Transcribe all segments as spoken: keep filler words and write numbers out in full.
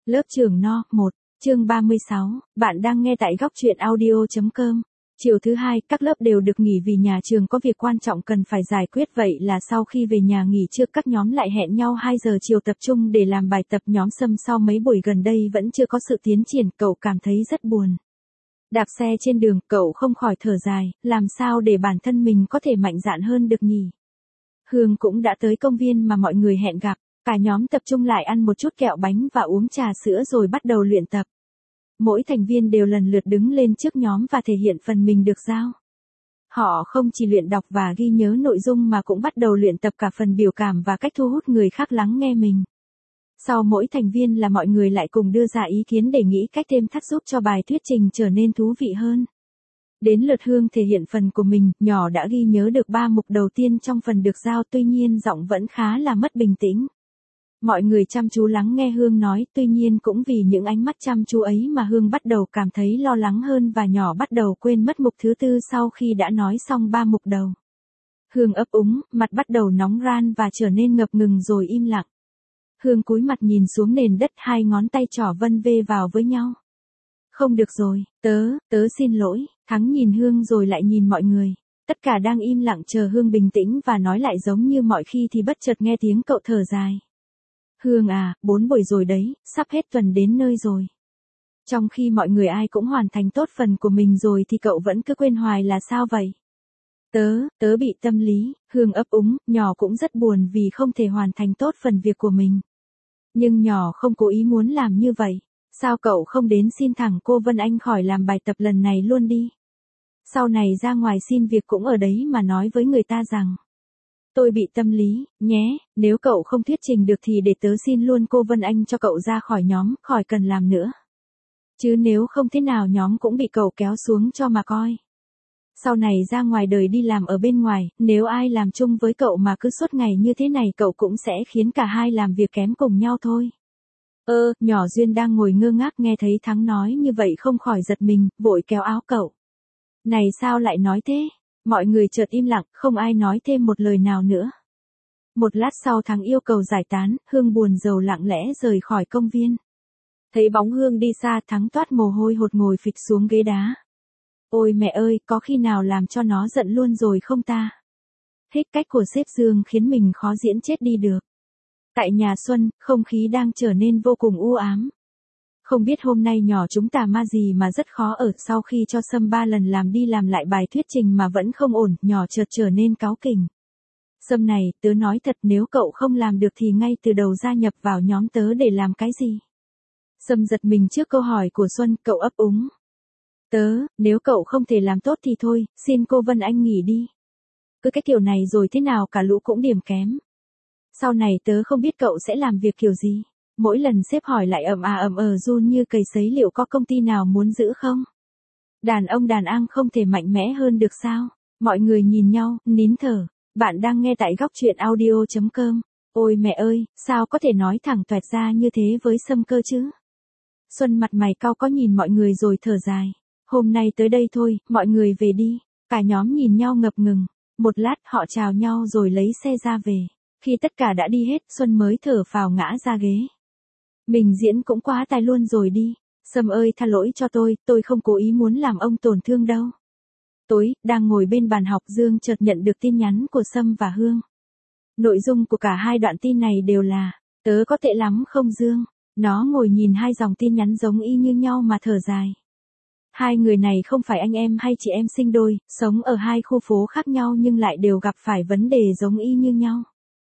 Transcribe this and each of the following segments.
Lớp trưởng no, một, chương ba mươi sáu, bạn đang nghe tại góc truyện audio chấm com. Chiều thứ hai, các lớp đều được nghỉ vì nhà trường có việc quan trọng cần phải giải quyết, vậy là sau khi về nhà nghỉ trưa các nhóm lại hẹn nhau hai giờ chiều tập trung để làm bài tập. Nhóm Sâm sau mấy buổi gần đây vẫn chưa có sự tiến triển, cậu cảm thấy rất buồn. Đạp xe trên đường, cậu không khỏi thở dài, làm sao để bản thân mình có thể mạnh dạn hơn được nhỉ? Hương cũng đã tới công viên mà mọi người hẹn gặp, cả nhóm tập trung lại ăn một chút kẹo bánh và uống trà sữa rồi bắt đầu luyện tập. Mỗi thành viên đều lần lượt đứng lên trước nhóm và thể hiện phần mình được giao. Họ không chỉ luyện đọc và ghi nhớ nội dung mà cũng bắt đầu luyện tập cả phần biểu cảm và cách thu hút người khác lắng nghe mình. Sau mỗi thành viên là mọi người lại cùng đưa ra ý kiến để nghĩ cách thêm thắt giúp cho bài thuyết trình trở nên thú vị hơn. Đến lượt Hương thể hiện phần của mình, nhỏ đã ghi nhớ được ba mục đầu tiên trong phần được giao, tuy nhiên giọng vẫn khá là mất bình tĩnh. Mọi người chăm chú lắng nghe Hương nói, tuy nhiên cũng vì những ánh mắt chăm chú ấy mà Hương bắt đầu cảm thấy lo lắng hơn và nhỏ bắt đầu quên mất mục thứ tư sau khi đã nói xong ba mục đầu. Hương ấp úng, mặt bắt đầu nóng ran và trở nên ngập ngừng rồi im lặng. Hương cúi mặt nhìn xuống nền đất, hai ngón tay trỏ vân vê vào với nhau. Không được rồi, tớ, tớ xin lỗi. Thắng nhìn Hương rồi lại nhìn mọi người. Tất cả đang im lặng chờ Hương bình tĩnh và nói lại giống như mọi khi thì bất chợt nghe tiếng cậu thở dài. Hương à, bốn buổi rồi đấy, sắp hết tuần đến nơi rồi. Trong khi mọi người ai cũng hoàn thành tốt phần của mình rồi thì cậu vẫn cứ quên hoài là sao vậy? Tớ, tớ bị tâm lý, Hương ấp úng, nhỏ cũng rất buồn vì không thể hoàn thành tốt phần việc của mình. Nhưng nhỏ không cố ý muốn làm như vậy. Sao cậu không đến xin thẳng cô Vân Anh khỏi làm bài tập lần này luôn đi? Sau này ra ngoài xin việc cũng ở đấy mà nói với người ta rằng tôi bị tâm lý, nhé, nếu cậu không thuyết trình được thì để tớ xin luôn cô Vân Anh cho cậu ra khỏi nhóm, khỏi cần làm nữa. Chứ nếu không thế nào nhóm cũng bị cậu kéo xuống cho mà coi. Sau này ra ngoài đời đi làm ở bên ngoài, nếu ai làm chung với cậu mà cứ suốt ngày như thế này cậu cũng sẽ khiến cả hai làm việc kém cùng nhau thôi. Ơ, nhỏ Duyên đang ngồi ngơ ngác nghe thấy Thắng nói như vậy không khỏi giật mình, vội kéo áo cậu. Này sao lại nói thế? Mọi người chợt im lặng, không ai nói thêm một lời nào nữa. Một lát sau Thắng yêu cầu giải tán, Hương buồn rầu lặng lẽ rời khỏi công viên. Thấy bóng Hương đi xa, Thắng toát mồ hôi hột ngồi phịch xuống ghế đá. Ôi mẹ ơi, có khi nào làm cho nó giận luôn rồi không ta? Hết cách của sếp Dương khiến mình khó diễn chết đi được. Tại nhà Xuân, không khí đang trở nên vô cùng u ám. Không biết hôm nay nhỏ chúng tà ma gì mà rất khó ở, sau khi cho Sâm ba lần làm đi làm lại bài thuyết trình mà vẫn không ổn, nhỏ chợt trở nên cáu kỉnh. Sâm này, tớ nói thật nếu cậu không làm được thì ngay từ đầu gia nhập vào nhóm tớ để làm cái gì? Sâm giật mình trước câu hỏi của Xuân, cậu ấp úng. Tớ, nếu cậu không thể làm tốt thì thôi, xin cô Vân Anh nghỉ đi. Cứ cái kiểu này rồi thế nào cả lũ cũng điểm kém. Sau này tớ không biết cậu sẽ làm việc kiểu gì. Mỗi lần sếp hỏi lại ầm à ầm ờ run như cầy sấy, liệu có công ty nào muốn giữ không? Đàn ông đàn ang không thể mạnh mẽ hơn được sao? Mọi người nhìn nhau, nín thở. Bạn đang nghe tại góc truyện audio chấm com. Ôi mẹ ơi, sao có thể nói thẳng toẹt ra như thế với Sâm cơ chứ? Xuân mặt mày cau có nhìn mọi người rồi thở dài. Hôm nay tới đây thôi, mọi người về đi. Cả nhóm nhìn nhau ngập ngừng. Một lát họ chào nhau rồi lấy xe ra về. Khi tất cả đã đi hết, Xuân mới thở phào ngã ra ghế. Mình diễn cũng quá tài luôn rồi đi. Sâm ơi tha lỗi cho tôi, tôi không cố ý muốn làm ông tổn thương đâu. Tối, đang ngồi bên bàn học Dương chợt nhận được tin nhắn của Sâm và Hương. Nội dung của cả hai đoạn tin này đều là, tớ có tệ lắm không Dương? Nó ngồi nhìn hai dòng tin nhắn giống y như nhau mà thở dài. Hai người này không phải anh em hay chị em sinh đôi, sống ở hai khu phố khác nhau nhưng lại đều gặp phải vấn đề giống y như nhau.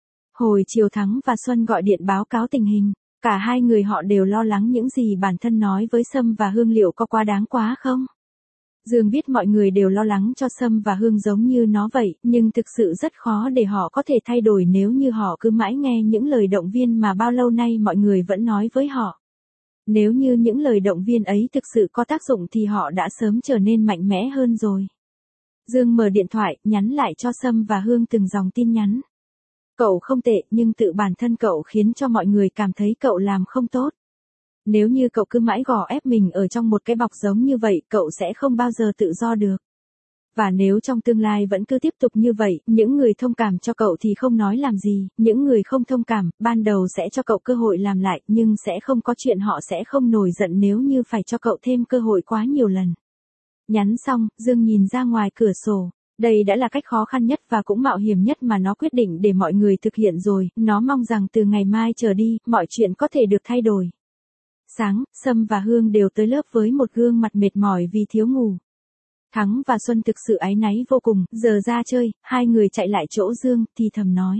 Hồi chiều Thắng và Xuân gọi điện báo cáo tình hình, cả hai người họ đều lo lắng những gì bản thân nói với Sâm và Hương liệu có quá đáng quá không? Dương biết mọi người đều lo lắng cho Sâm và Hương giống như nó vậy, nhưng thực sự rất khó để họ có thể thay đổi nếu như họ cứ mãi nghe những lời động viên mà bao lâu nay mọi người vẫn nói với họ. Nếu như những lời động viên ấy thực sự có tác dụng thì họ đã sớm trở nên mạnh mẽ hơn rồi. Dương mở điện thoại, nhắn lại cho Sâm và Hương từng dòng tin nhắn. Cậu không tệ, nhưng tự bản thân cậu khiến cho mọi người cảm thấy cậu làm không tốt. Nếu như cậu cứ mãi gò ép mình ở trong một cái bọc giống như vậy, cậu sẽ không bao giờ tự do được. Và nếu trong tương lai vẫn cứ tiếp tục như vậy, những người thông cảm cho cậu thì không nói làm gì, những người không thông cảm, ban đầu sẽ cho cậu cơ hội làm lại, nhưng sẽ không có chuyện họ sẽ không nổi giận nếu như phải cho cậu thêm cơ hội quá nhiều lần. Nhắn xong, Dương nhìn ra ngoài cửa sổ. Đây đã là cách khó khăn nhất và cũng mạo hiểm nhất mà nó quyết định để mọi người thực hiện rồi, nó mong rằng từ ngày mai trở đi, mọi chuyện có thể được thay đổi. Sáng, Sâm và Hương đều tới lớp với một gương mặt mệt mỏi vì thiếu ngủ. Thắng và Xuân thực sự áy náy vô cùng, giờ ra chơi, hai người chạy lại chỗ Dương, thì thầm nói.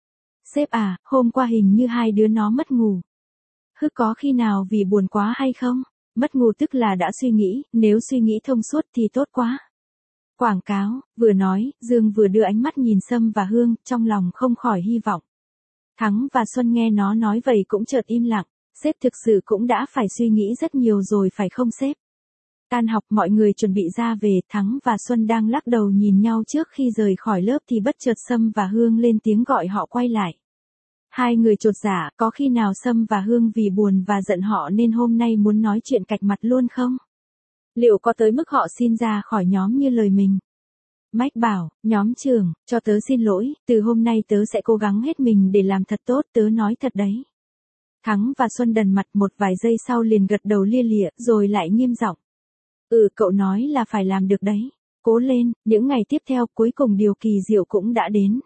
Sếp à, hôm qua hình như hai đứa nó mất ngủ. Hức có khi nào vì buồn quá hay không? Mất ngủ tức là đã suy nghĩ, nếu suy nghĩ thông suốt thì tốt quá. Quảng cáo, vừa nói, Dương vừa đưa ánh mắt nhìn Sâm và Hương, trong lòng không khỏi hy vọng. Thắng và Xuân nghe nó nói vậy cũng chợt im lặng, sếp thực sự cũng đã phải suy nghĩ rất nhiều rồi phải không sếp? Tan học mọi người chuẩn bị ra về, Thắng và Xuân đang lắc đầu nhìn nhau trước khi rời khỏi lớp thì bất chợt Sâm và Hương lên tiếng gọi họ quay lại. Hai người chột dạ, có khi nào Sâm và Hương vì buồn và giận họ nên hôm nay muốn nói chuyện cạch mặt luôn không? Liệu có tới mức họ xin ra khỏi nhóm như lời mình? Mách bảo, nhóm trưởng, cho tớ xin lỗi, từ hôm nay tớ sẽ cố gắng hết mình để làm thật tốt, tớ nói thật đấy. Thắng và Xuân đần mặt một vài giây sau liền gật đầu lia lịa, rồi lại nghiêm giọng. Ừ, cậu nói là phải làm được đấy. Cố lên, những ngày tiếp theo cuối cùng điều kỳ diệu cũng đã đến.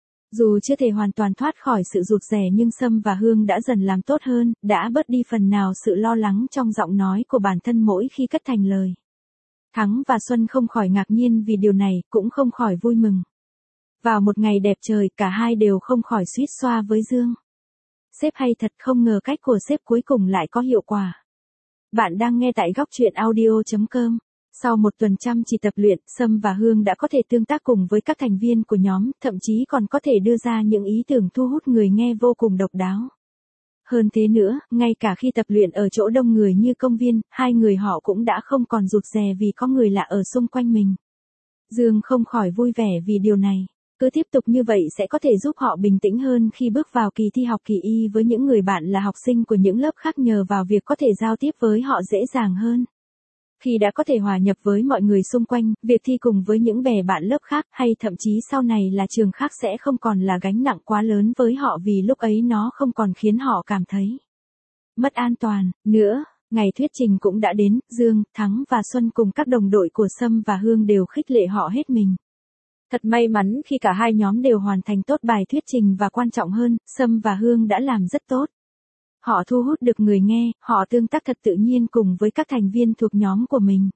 Dù chưa thể hoàn toàn thoát khỏi sự rụt rè nhưng Sâm và Hương đã dần làm tốt hơn, đã bớt đi phần nào sự lo lắng trong giọng nói của bản thân mỗi khi cất thành lời. Thắng và Xuân không khỏi ngạc nhiên vì điều này, cũng không khỏi vui mừng. Vào một ngày đẹp trời, cả hai đều không khỏi suýt xoa với Dương. Sếp hay thật, không ngờ cách của sếp cuối cùng lại có hiệu quả. Bạn đang nghe tại góc truyện audio chấm com. Sau một tuần chăm chỉ tập luyện, Sâm và Hương đã có thể tương tác cùng với các thành viên của nhóm, thậm chí còn có thể đưa ra những ý tưởng thu hút người nghe vô cùng độc đáo. Hơn thế nữa, ngay cả khi tập luyện ở chỗ đông người như công viên, hai người họ cũng đã không còn rụt rè vì có người lạ ở xung quanh mình. Dương không khỏi vui vẻ vì điều này. Cứ tiếp tục như vậy sẽ có thể giúp họ bình tĩnh hơn khi bước vào kỳ thi học kỳ y với những người bạn là học sinh của những lớp khác nhờ vào việc có thể giao tiếp với họ dễ dàng hơn. Khi đã có thể hòa nhập với mọi người xung quanh, việc thi cùng với những bè bạn lớp khác hay thậm chí sau này là trường khác sẽ không còn là gánh nặng quá lớn với họ vì lúc ấy nó không còn khiến họ cảm thấy mất an toàn nữa. Ngày thuyết trình cũng đã đến, Dương, Thắng và Xuân cùng các đồng đội của Sâm và Hương đều khích lệ họ hết mình. Thật may mắn khi cả hai nhóm đều hoàn thành tốt bài thuyết trình và quan trọng hơn, Sâm và Hương đã làm rất tốt. Họ thu hút được người nghe, họ tương tác thật tự nhiên cùng với các thành viên thuộc nhóm của mình.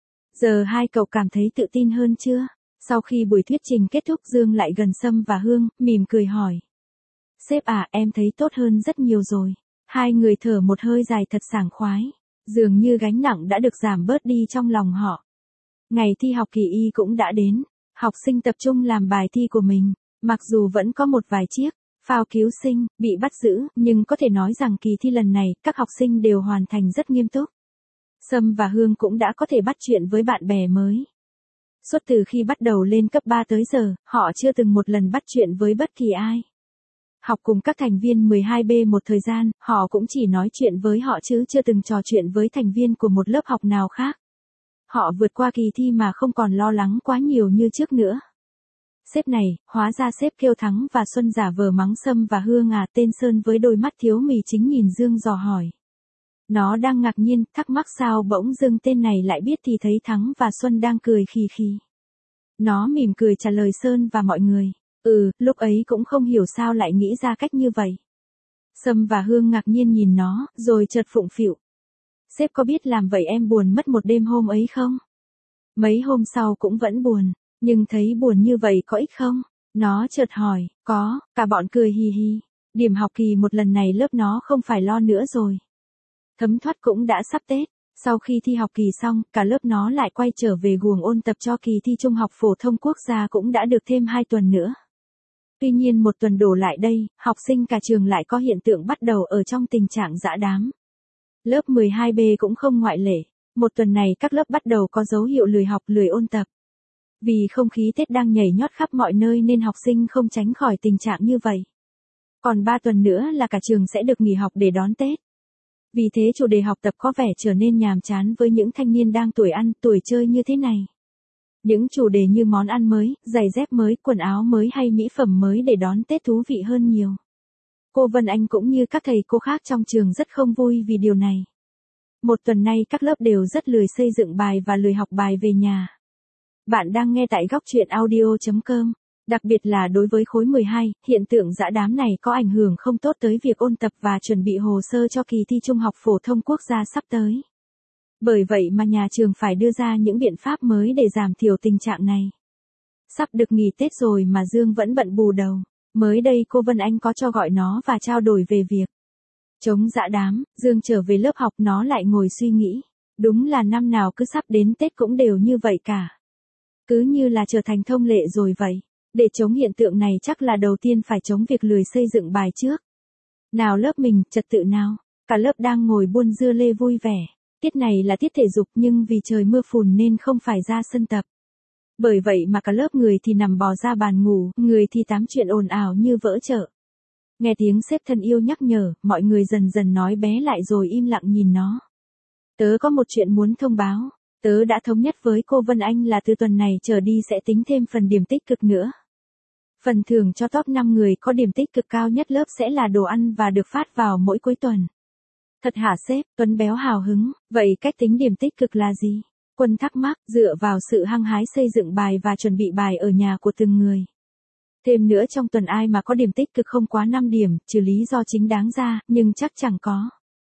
Giờ hai cậu cảm thấy tự tin hơn chưa? Sau khi buổi thuyết trình kết thúc Dương lại gần Sâm và Hương, mỉm cười hỏi. Sếp à, em thấy tốt hơn rất nhiều rồi. Hai người thở một hơi dài thật sảng khoái. Dường như gánh nặng đã được giảm bớt đi trong lòng họ. Ngày thi học kỳ y cũng đã đến. Học sinh tập trung làm bài thi của mình. Mặc dù vẫn có một vài chiếc phao cứu sinh bị bắt giữ, nhưng có thể nói rằng kỳ thi lần này, các học sinh đều hoàn thành rất nghiêm túc. Sâm và Hương cũng đã có thể bắt chuyện với bạn bè mới. Suốt từ khi bắt đầu lên cấp ba tới giờ, họ chưa từng một lần bắt chuyện với bất kỳ ai. Học cùng các thành viên mười hai B một thời gian, họ cũng chỉ nói chuyện với họ chứ chưa từng trò chuyện với thành viên của một lớp học nào khác. Họ vượt qua kỳ thi mà không còn lo lắng quá nhiều như trước nữa. Sếp này, hóa ra sếp kêu Thắng và Xuân giả vờ mắng Sâm và Hương à, tên Sơn với đôi mắt thiếu mì chính nhìn Dương dò hỏi. Nó đang ngạc nhiên, thắc mắc sao bỗng dưng tên này lại biết thì thấy Thắng và Xuân đang cười khì khì. Nó mỉm cười trả lời Sơn và mọi người. Ừ, lúc ấy cũng không hiểu sao lại nghĩ ra cách như vậy. Sâm và Hương ngạc nhiên nhìn nó, rồi chợt phụng phịu. Sếp có biết làm vậy em buồn mất một đêm hôm ấy không? Mấy hôm sau cũng vẫn buồn. Nhưng thấy buồn như vậy có ích không? Nó chợt hỏi, có, cả bọn cười hì hì. Điểm học kỳ một lần này lớp nó không phải lo nữa rồi. Thấm thoát cũng đã sắp Tết. Sau khi thi học kỳ xong, cả lớp nó lại quay trở về guồng ôn tập cho kỳ thi Trung học phổ thông quốc gia cũng đã được thêm hai tuần nữa. Tuy nhiên một tuần đổ lại đây, học sinh cả trường lại có hiện tượng bắt đầu ở trong tình trạng dã đám. Lớp mười hai B cũng không ngoại lệ. Một tuần này các lớp bắt đầu có dấu hiệu lười học lười ôn tập. Vì không khí Tết đang nhảy nhót khắp mọi nơi nên học sinh không tránh khỏi tình trạng như vậy. Còn ba tuần nữa là cả trường sẽ được nghỉ học để đón Tết. Vì thế chủ đề học tập có vẻ trở nên nhàm chán với những thanh niên đang tuổi ăn, tuổi chơi như thế này. Những chủ đề như món ăn mới, giày dép mới, quần áo mới hay mỹ phẩm mới để đón Tết thú vị hơn nhiều. Cô Vân Anh cũng như các thầy cô khác trong trường rất không vui vì điều này. Một tuần nay các lớp đều rất lười xây dựng bài và lười học bài về nhà. Bạn đang nghe tại góc truyện audio chấm com. Đặc biệt là đối với khối mười hai, hiện tượng dã đám này có ảnh hưởng không tốt tới việc ôn tập và chuẩn bị hồ sơ cho kỳ thi Trung học phổ thông quốc gia sắp tới. Bởi vậy mà nhà trường phải đưa ra những biện pháp mới để giảm thiểu tình trạng này. Sắp được nghỉ Tết rồi mà Dương vẫn bận bù đầu. Mới đây cô Vân Anh có cho gọi nó và trao đổi về việc chống dã đám. Dương trở về lớp học nó lại ngồi suy nghĩ. Đúng là năm nào cứ sắp đến Tết cũng đều như vậy cả. Cứ như là trở thành thông lệ rồi vậy. Để chống hiện tượng này chắc là đầu tiên phải chống việc lười xây dựng bài trước. Nào lớp mình, trật tự nào. Cả lớp đang ngồi buôn dưa lê vui vẻ. Tiết này là tiết thể dục nhưng vì trời mưa phùn nên không phải ra sân tập. Bởi vậy mà cả lớp người thì nằm bò ra bàn ngủ, người thì tám chuyện ồn ào như vỡ chợ. Nghe tiếng sếp thân yêu nhắc nhở, mọi người dần dần nói bé lại rồi im lặng nhìn nó. Tớ có một chuyện muốn thông báo. Tớ đã thống nhất với cô Vân Anh là từ tuần này trở đi sẽ tính thêm phần điểm tích cực nữa. Phần thưởng cho top năm người có điểm tích cực cao nhất lớp sẽ là đồ ăn và được phát vào mỗi cuối tuần. Thật hả sếp? Tuấn béo hào hứng, vậy cách tính điểm tích cực là gì? Quân thắc mắc, dựa vào sự hăng hái xây dựng bài và chuẩn bị bài ở nhà của từng người. Thêm nữa trong tuần ai mà có điểm tích cực không quá năm điểm, trừ lý do chính đáng ra, nhưng chắc chẳng có.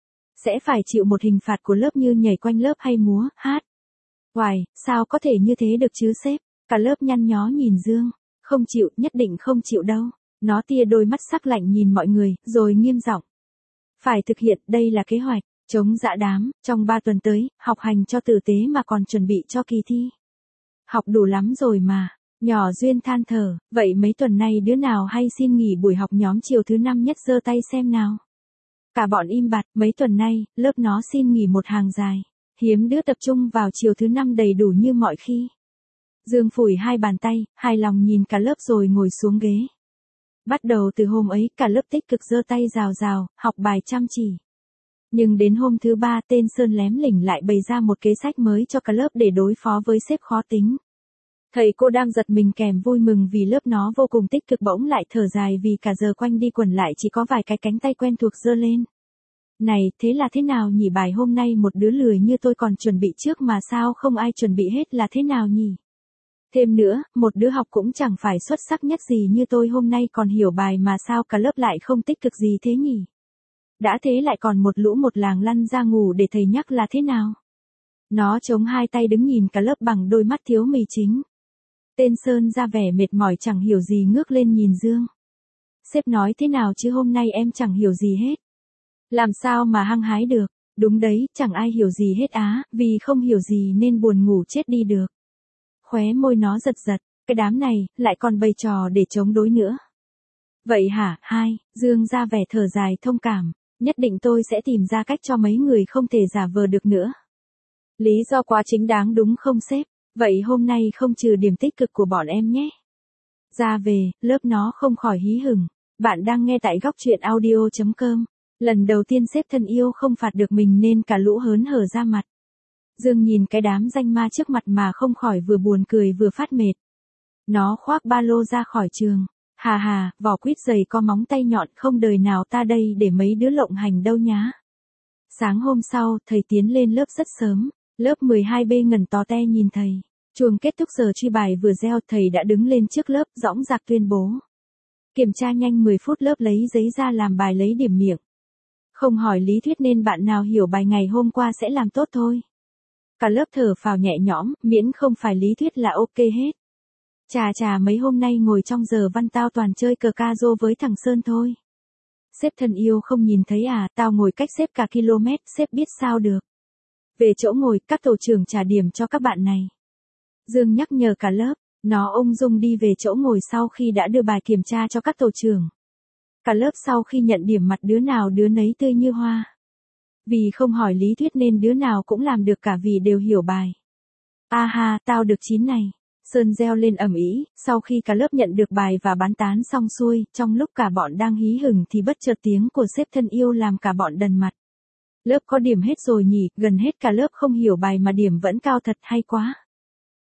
Sẽ phải chịu một hình phạt của lớp như nhảy quanh lớp hay múa, hát. Hoài, sao có thể như thế được chứ sếp? Cả lớp nhăn nhó nhìn Dương. Không chịu, nhất định không chịu đâu. Nó tia đôi mắt sắc lạnh nhìn mọi người, rồi nghiêm giọng. Phải thực hiện, đây là kế hoạch, chống dã đám, trong ba tuần tới, học hành cho tử tế mà còn chuẩn bị cho kỳ thi. Học đủ lắm rồi mà. Nhỏ Duyên than thở, vậy mấy tuần nay đứa nào hay xin nghỉ buổi học nhóm chiều thứ năm nhất giơ tay xem nào. Cả bọn im bặt, mấy tuần nay, lớp nó xin nghỉ một hàng dài. Hiếm đứa tập trung vào chiều thứ năm đầy đủ như mọi khi. Dương phủi hai bàn tay, hài lòng nhìn cả lớp rồi ngồi xuống ghế. Bắt đầu từ hôm ấy, cả lớp tích cực giơ tay rào rào, học bài chăm chỉ. Nhưng đến hôm thứ ba tên Sơn lém lỉnh lại bày ra một kế sách mới cho cả lớp để đối phó với sếp khó tính. Thầy cô đang giật mình kèm vui mừng vì lớp nó vô cùng tích cực bỗng lại thở dài vì cả giờ quanh đi quẩn lại chỉ có vài cái cánh tay quen thuộc giơ lên. Này, thế là thế nào nhỉ, bài hôm nay một đứa lười như tôi còn chuẩn bị trước mà sao không ai chuẩn bị hết là thế nào nhỉ? Thêm nữa, một đứa học cũng chẳng phải xuất sắc nhất gì như tôi hôm nay còn hiểu bài mà sao cả lớp lại không tích cực gì thế nhỉ? Đã thế lại còn một lũ một làng lăn ra ngủ để thầy nhắc là thế nào? Nó chống hai tay đứng nhìn cả lớp bằng đôi mắt thiếu mì chính. Tên Sơn ra vẻ mệt mỏi chẳng hiểu gì ngước lên nhìn Dương. Sếp nói thế nào chứ hôm nay em chẳng hiểu gì hết. Làm sao mà hăng hái được, đúng đấy, chẳng ai hiểu gì hết á, vì không hiểu gì nên buồn ngủ chết đi được. Khóe môi nó giật giật, cái đám này, lại còn bày trò để chống đối nữa. Vậy hả, hai, Dương ra vẻ thở dài thông cảm, nhất định tôi sẽ tìm ra cách cho mấy người không thể giả vờ được nữa. Lý do quá chính đáng đúng không sếp, vậy hôm nay không trừ điểm tích cực của bọn em nhé. Ra về, lớp nó không khỏi hí hửng, bạn đang nghe tại góc truyện audio chấm com. Lần đầu tiên sếp thân yêu không phạt được mình nên cả lũ hớn hở ra mặt. Dương nhìn cái đám danh ma trước mặt mà không khỏi vừa buồn cười vừa phát mệt. Nó khoác ba lô ra khỏi trường. Hà hà, vỏ quýt dày có móng tay nhọn không đời nào ta đây để mấy đứa lộng hành đâu nhá. Sáng hôm sau, thầy tiến lên lớp rất sớm. Lớp mười hai B ngẩn tó te nhìn thầy. Chuông kết thúc giờ truy bài vừa reo thầy đã đứng lên trước lớp dõng dạc tuyên bố. Kiểm tra nhanh mười phút lớp lấy giấy ra làm bài lấy điểm miệng. Không hỏi lý thuyết nên bạn nào hiểu bài ngày hôm qua sẽ làm tốt thôi. Cả lớp thở phào nhẹ nhõm, miễn không phải lý thuyết là ok hết. Chà chà mấy hôm nay ngồi trong giờ văn tao toàn chơi cờ ca rô với thằng Sơn thôi. Sếp thân yêu không nhìn thấy à, tao ngồi cách sếp cả km, sếp biết sao được. Về chỗ ngồi, các tổ trưởng trả điểm cho các bạn này. Dương nhắc nhở cả lớp, nó ung dung đi về chỗ ngồi sau khi đã đưa bài kiểm tra cho các tổ trưởng. Cả lớp sau khi nhận điểm mặt đứa nào đứa nấy tươi như hoa. Vì không hỏi lý thuyết nên đứa nào cũng làm được cả vì đều hiểu bài. A ha, tao được chín này. Sơn reo lên ầm ĩ, sau khi cả lớp nhận được bài và bán tán xong xuôi, trong lúc cả bọn đang hí hửng thì bất chợt tiếng của sếp thân yêu làm cả bọn đần mặt. Lớp có điểm hết rồi nhỉ, gần hết cả lớp không hiểu bài mà điểm vẫn cao thật hay quá.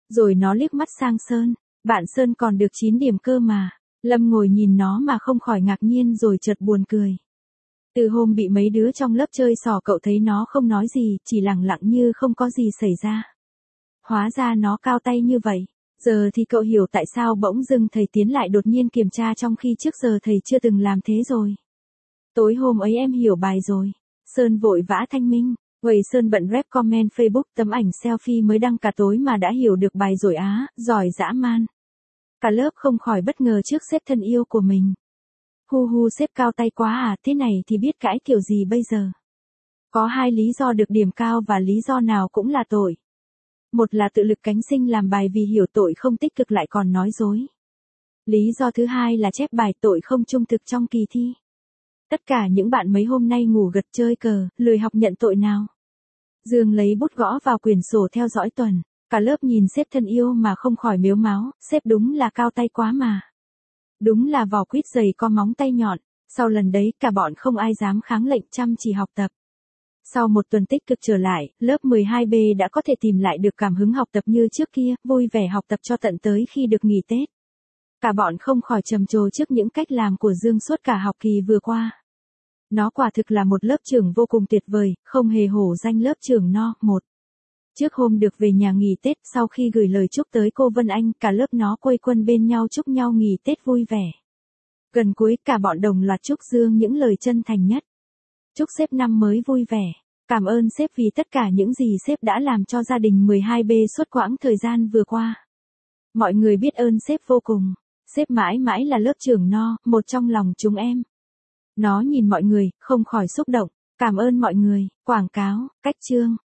Rồi nó liếc mắt sang Sơn, bạn Sơn còn được chín điểm cơ mà. Lâm ngồi nhìn nó mà không khỏi ngạc nhiên rồi chợt buồn cười. Từ hôm bị mấy đứa trong lớp chơi xỏ cậu thấy nó không nói gì, chỉ lẳng lặng như không có gì xảy ra. Hóa ra nó cao tay như vậy. Giờ thì cậu hiểu tại sao bỗng dưng thầy Tiến lại đột nhiên kiểm tra trong khi trước giờ thầy chưa từng làm thế rồi. Tối hôm ấy em hiểu bài rồi. Sơn vội vã thanh minh. Vậy Sơn bận rep comment Facebook tấm ảnh selfie mới đăng cả tối mà đã hiểu được bài rồi á, giỏi dã man. Cả lớp không khỏi bất ngờ trước sếp thân yêu của mình. Hu hu sếp cao tay quá à, thế này thì biết cãi kiểu gì bây giờ. Có hai lý do được điểm cao và lý do nào cũng là tội. Một là tự lực cánh sinh làm bài vì hiểu tội không tích cực lại còn nói dối. Lý do thứ hai là chép bài tội không trung thực trong kỳ thi. Tất cả những bạn mấy hôm nay ngủ gật chơi cờ, lười học nhận tội nào. Dương lấy bút gõ vào quyển sổ theo dõi tuần. Cả lớp nhìn sếp thân yêu mà không khỏi mếu máo, sếp đúng là cao tay quá mà. Đúng là vỏ quýt dày có móng tay nhọn. Sau lần đấy cả bọn không ai dám kháng lệnh chăm chỉ học tập. Sau một tuần tích cực trở lại, lớp mười hai B đã có thể tìm lại được cảm hứng học tập như trước kia, vui vẻ học tập cho tận tới khi được nghỉ Tết. Cả bọn không khỏi trầm trồ trước những cách làm của Dương suốt cả học kỳ vừa qua. Nó quả thực là một lớp trưởng vô cùng tuyệt vời, không hề hổ danh lớp trưởng no một. Trước hôm được về nhà nghỉ Tết, sau khi gửi lời chúc tới cô Vân Anh, cả lớp nó quây quần bên nhau chúc nhau nghỉ Tết vui vẻ. Gần cuối cả bọn đồng loạt chúc Dương những lời chân thành nhất. Chúc sếp năm mới vui vẻ. Cảm ơn sếp vì tất cả những gì sếp đã làm cho gia đình mười hai B suốt quãng thời gian vừa qua. Mọi người biết ơn sếp vô cùng. Sếp mãi mãi là lớp trưởng no, một trong lòng chúng em. Nó nhìn mọi người, không khỏi xúc động. Cảm ơn mọi người. Quảng cáo, cách chương.